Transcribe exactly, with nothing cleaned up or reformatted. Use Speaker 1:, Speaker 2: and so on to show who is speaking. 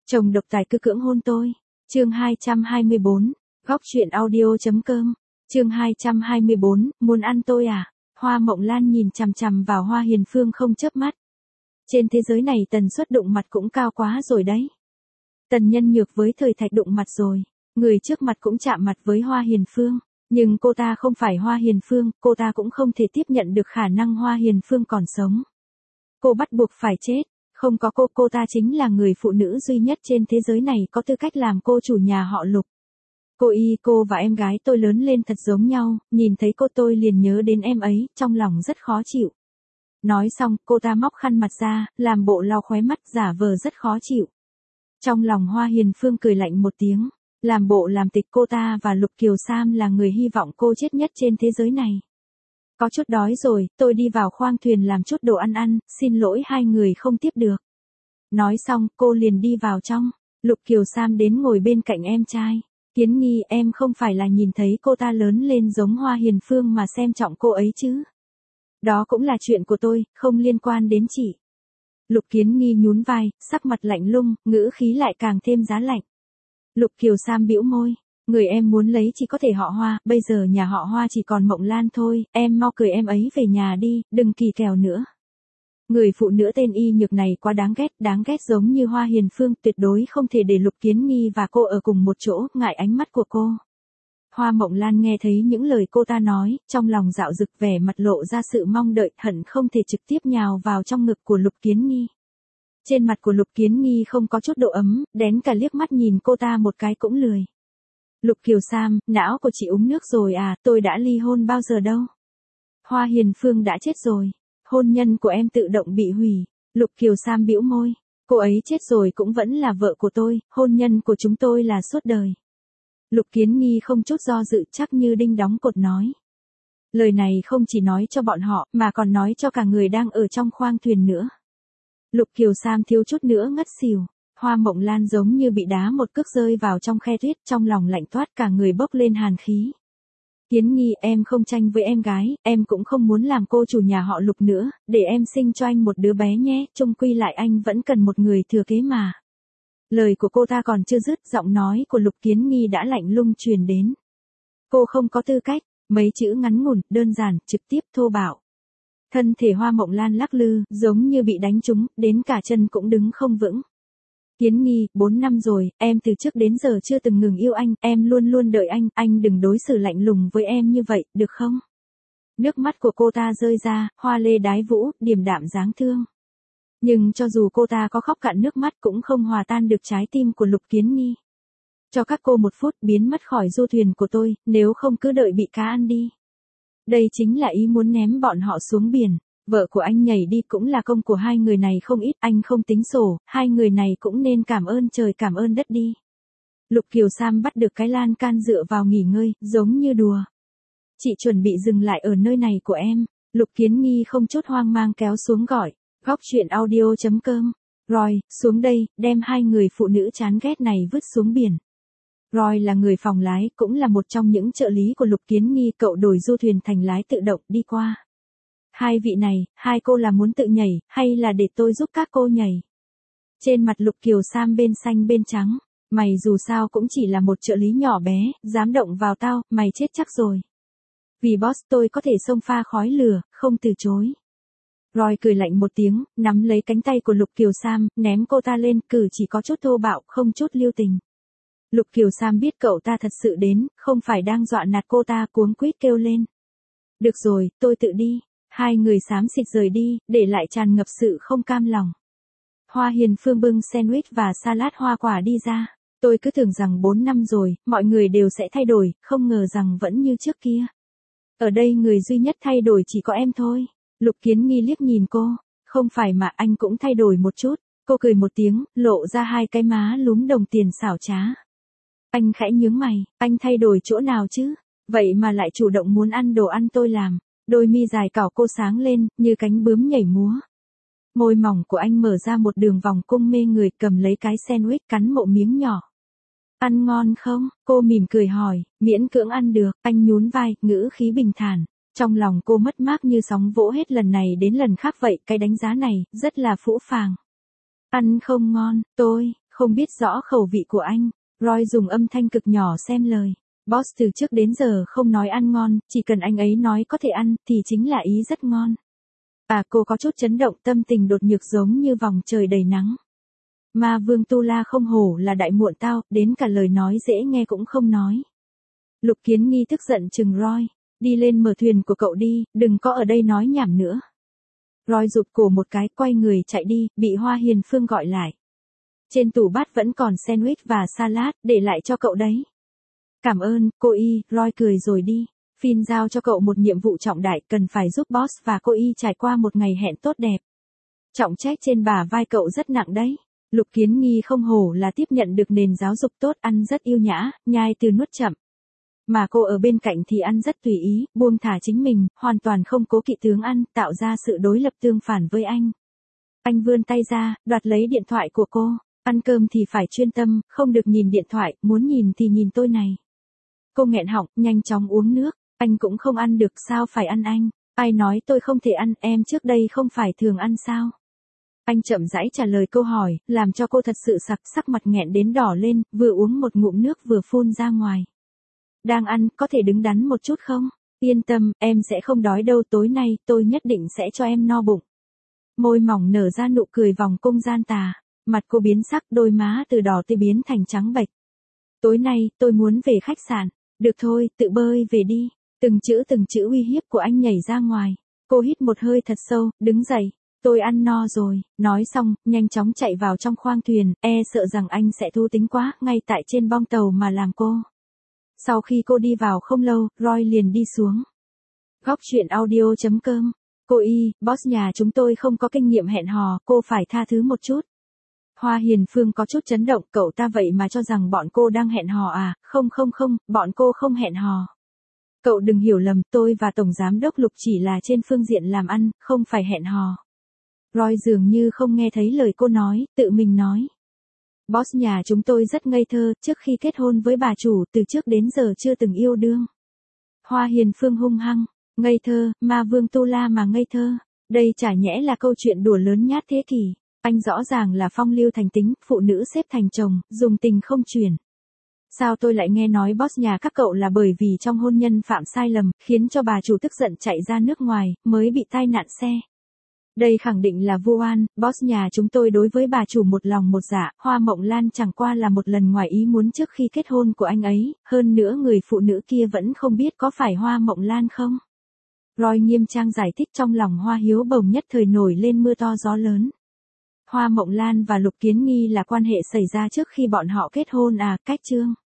Speaker 1: Chồng độc tài cứ cưỡng hôn tôi. Chương hai trăm hai mươi bốn, góc truyện audio.com. Chương hai trăm hai mươi bốn, muốn ăn tôi à? Hoa Mộng Lan nhìn chằm chằm vào Hoa Hiền Phương không chớp mắt. Trên thế giới này tần suất đụng mặt cũng cao quá rồi đấy. Tần Nhân Nhược với Thời Thạch đụng mặt rồi, người trước mặt cũng chạm mặt với Hoa Hiền Phương, nhưng cô ta không phải Hoa Hiền Phương, cô ta cũng không thể tiếp nhận được khả năng Hoa Hiền Phương còn sống. Cô bắt buộc phải chết, không có cô, cô ta chính là người phụ nữ duy nhất trên thế giới này có tư cách làm cô chủ nhà họ Lục. Cô y cô và em gái tôi lớn lên thật giống nhau, nhìn thấy cô tôi liền nhớ đến em ấy, trong lòng rất khó chịu. Nói xong, cô ta móc khăn mặt ra, làm bộ lau khóe mắt giả vờ rất khó chịu. Trong lòng Hoa Hiền Phương cười lạnh một tiếng, làm bộ làm tịch cô ta và Lục Kiều Sam là người hy vọng cô chết nhất trên thế giới này. Có chút đói rồi, tôi đi vào khoang thuyền làm chút đồ ăn ăn, xin lỗi hai người không tiếp được. Nói xong, cô liền đi vào trong, Lục Kiều Sam đến ngồi bên cạnh em trai. Kiến Nghi, em không phải là nhìn thấy cô ta lớn lên giống Hoa Hiền Phương mà xem trọng cô ấy chứ? Đó cũng là chuyện của tôi, không liên quan đến chị. Lục Kiến Nghi nhún vai, sắc mặt lạnh lùng, ngữ khí lại càng thêm giá lạnh. Lục Kiều Sam bĩu môi, người em muốn lấy chỉ có thể họ Hoa, bây giờ nhà họ Hoa chỉ còn Mộng Lan thôi, em mau cười em ấy về nhà đi, đừng kỳ kèo nữa. Người phụ nữ tên Y Nhược này quá đáng ghét, đáng ghét giống như Hoa Hiền Phương, tuyệt đối không thể để Lục Kiến Nghi và cô ở cùng một chỗ, ngại ánh mắt của cô. Hoa Mộng Lan nghe thấy những lời cô ta nói, trong lòng dạo dực, vẻ mặt lộ ra sự mong đợi, hận không thể trực tiếp nhào vào trong ngực của Lục Kiến Nghi. Trên mặt của Lục Kiến Nghi không có chút độ ấm, đến cả liếc mắt nhìn cô ta một cái cũng lười. Lục Kiều Sam, não của chị uống nước rồi à, tôi đã ly hôn bao giờ đâu. Hoa Hiền Phương đã chết rồi, hôn nhân của em tự động bị hủy. Lục Kiều Sam bĩu môi, cô ấy chết rồi cũng vẫn là vợ của tôi, hôn nhân của chúng tôi là suốt đời. Lục Kiến Nghi không chút do dự, chắc như đinh đóng cột nói. Lời này không chỉ nói cho bọn họ, mà còn nói cho cả người đang ở trong khoang thuyền nữa. Lục Kiều Sam thiếu chút nữa ngất xỉu. Hoa Mộng Lan giống như bị đá một cước rơi vào trong khe tuyết, trong lòng lạnh toát, cả người bốc lên hàn khí. Kiến Nghi, em không tranh với em gái, em cũng không muốn làm cô chủ nhà họ Lục nữa, để em sinh cho anh một đứa bé nhé, chung quy lại anh vẫn cần một người thừa kế mà. Lời của cô ta còn chưa dứt, giọng nói của Lục Kiến Nghi đã lạnh lùng truyền đến. Cô không có tư cách, mấy chữ ngắn ngủn, đơn giản, trực tiếp, thô bạo. Thân thể Hoa Mộng Lan lắc lư, giống như bị đánh trúng, đến cả chân cũng đứng không vững. Kiến Nghi, bốn năm rồi, em từ trước đến giờ chưa từng ngừng yêu anh, em luôn luôn đợi anh, anh đừng đối xử lạnh lùng với em như vậy, được không? Nước mắt của cô ta rơi ra, hoa lê đái vũ, điềm đạm dáng thương. Nhưng cho dù cô ta có khóc cạn nước mắt cũng không hòa tan được trái tim của Lục Kiến Nghi. Cho các cô một phút biến mất khỏi du thuyền của tôi, nếu không cứ đợi bị cá ăn đi. Đây chính là ý muốn ném bọn họ xuống biển. Vợ của anh nhảy đi cũng là công của hai người này không ít, anh không tính sổ, hai người này cũng nên cảm ơn trời cảm ơn đất đi. Lục Kiều Sam bắt được cái lan can dựa vào nghỉ ngơi, giống như đùa. Chị chuẩn bị dừng lại ở nơi này của em. Lục Kiến Nghi không chút hoang mang kéo xuống gọi. Góc truyện audio.com. Roy, xuống đây, đem hai người phụ nữ chán ghét này vứt xuống biển. Roy là người phòng lái, cũng là một trong những trợ lý của Lục Kiến Nghi, cậu đổi du thuyền thành lái tự động đi qua. Hai vị này, hai cô là muốn tự nhảy, hay là để tôi giúp các cô nhảy? Trên mặt Lục Kiều Sam bên xanh bên trắng, mày dù sao cũng chỉ là một trợ lý nhỏ bé, dám động vào tao, mày chết chắc rồi. Vì boss tôi có thể xông pha khói lửa, không từ chối. Roy cười lạnh một tiếng, nắm lấy cánh tay của Lục Kiều Sam, ném cô ta lên, cử chỉ có chút thô bạo, không chút lưu tình. Lục Kiều Sam biết cậu ta thật sự đến, không phải đang dọa nạt cô ta, cuống quýt kêu lên. Được rồi, tôi tự đi. Hai người xám xịt rời đi, để lại tràn ngập sự không cam lòng. Hoa Hiền Phương bưng sandwich và salad hoa quả đi ra. Tôi cứ tưởng rằng bốn năm rồi, mọi người đều sẽ thay đổi, không ngờ rằng vẫn như trước kia. Ở đây người duy nhất thay đổi chỉ có em thôi. Lục Kiến Nghi liếc nhìn cô. Không phải mà anh cũng thay đổi một chút. Cô cười một tiếng, lộ ra hai cái má lúm đồng tiền xảo trá. Anh khẽ nhướng mày, anh thay đổi chỗ nào chứ? Vậy mà lại chủ động muốn ăn đồ ăn tôi làm. Đôi mi dài cảo cô sáng lên, như cánh bướm nhảy múa. Môi mỏng của anh mở ra một đường vòng cung mê người, cầm lấy cái sandwich cắn một miếng nhỏ. Ăn ngon không? Cô mỉm cười hỏi, miễn cưỡng ăn được, anh nhún vai, ngữ khí bình thản. Trong lòng cô mất mát như sóng vỗ hết lần này đến lần khác vậy, cái đánh giá này, rất là phũ phàng. Ăn không ngon, tôi, Không biết rõ khẩu vị của anh. Roy dùng âm thanh cực nhỏ xen lời. Boss từ trước đến giờ không nói ăn ngon, chỉ cần anh ấy nói có thể ăn, thì chính là ý rất ngon. À, cô có chút chấn động, tâm tình đột nhược giống như vòng trời đầy nắng. Ma vương Tu La không hổ là đại muộn tao, đến cả lời nói dễ nghe cũng không nói. Lục Kiến Nghi tức giận chừng Roy. Đi lên mở thuyền của cậu đi, đừng có ở đây nói nhảm nữa. Roy rụt cổ một cái, quay người chạy đi, bị Hoa Hiền Phương gọi lại. Trên tủ bát vẫn còn sandwich và salad, để lại cho cậu đấy. Cảm ơn, cô Y, Roy cười rồi đi. Finn giao cho cậu một nhiệm vụ trọng đại, cần phải giúp boss và cô Y trải qua một ngày hẹn tốt đẹp. Trọng trách trên bả vai cậu rất nặng đấy. Lục Kiến Nghi không hổ là tiếp nhận được nền giáo dục tốt, ăn rất yêu nhã, nhai từ nuốt chậm. Mà cô ở bên cạnh thì ăn rất tùy ý, buông thả chính mình, hoàn toàn không cố kỵ tướng ăn, tạo ra sự đối lập tương phản với anh. Anh vươn tay ra, đoạt lấy điện thoại của cô. Ăn cơm thì phải chuyên tâm, không được nhìn điện thoại, muốn nhìn thì nhìn tôi này. Cô nghẹn họng, nhanh chóng uống nước. Anh cũng không ăn được, sao phải ăn anh? Ai nói tôi không thể ăn, em trước đây không phải thường ăn sao? Anh chậm rãi trả lời câu hỏi, làm cho cô thật sự sặc, sắc mặt nghẹn đến đỏ lên, vừa uống một ngụm nước vừa phun ra ngoài. Đang ăn, có thể đứng đắn một chút không? Yên tâm, em sẽ không đói đâu, tối nay, tôi nhất định sẽ cho em no bụng. Môi mỏng nở ra nụ cười vòng cung gian tà. Mặt cô biến sắc, đôi má từ đỏ tươi biến thành trắng bệch. Tối nay, tôi muốn về khách sạn. Được thôi, tự bơi về đi. Từng chữ từng chữ uy hiếp của anh nhảy ra ngoài. Cô hít một hơi thật sâu, đứng dậy. Tôi ăn no rồi. Nói xong, nhanh chóng chạy vào trong khoang thuyền, e sợ rằng anh sẽ thú tính quá, ngay tại trên bong tàu mà làm cô. Sau khi cô đi vào không lâu, Roy liền đi xuống. Góc truyện audio chấm com. Cô Y, boss nhà chúng tôi không có kinh nghiệm hẹn hò, cô phải tha thứ một chút. Hoa Hiền Phương có chút chấn động, cậu ta vậy mà cho rằng bọn cô đang hẹn hò à, không không không, bọn cô không hẹn hò. Cậu đừng hiểu lầm, tôi và Tổng Giám đốc Lục chỉ là trên phương diện làm ăn, không phải hẹn hò. Roy dường như không nghe thấy lời cô nói, tự mình nói. Boss nhà chúng tôi rất ngây thơ, trước khi kết hôn với bà chủ, từ trước đến giờ chưa từng yêu đương. Hoa Hiền Phương hung hăng, ngây thơ, ma vương Tu La mà ngây thơ. Đây chả nhẽ là câu chuyện đùa lớn nhát thế kỷ. Anh rõ ràng là phong lưu thành tính, phụ nữ xếp thành chồng, dùng tình không truyền. Sao tôi lại nghe nói boss nhà các cậu là bởi vì trong hôn nhân phạm sai lầm, khiến cho bà chủ tức giận chạy ra nước ngoài, mới bị tai nạn xe. Đây khẳng định là vu oan, boss nhà chúng tôi đối với bà chủ một lòng một dạ, Hoa Mộng Lan chẳng qua là một lần ngoài ý muốn trước khi kết hôn của anh ấy, hơn nữa người phụ nữ kia vẫn không biết có phải Hoa Mộng Lan không. Roy nghiêm trang giải thích, trong lòng Hoa Hiếu bồng nhất thời nổi lên mưa to gió lớn. Hoa Mộng Lan và Lục Kiến Nghi là quan hệ xảy ra trước khi bọn họ kết hôn à, cách chương.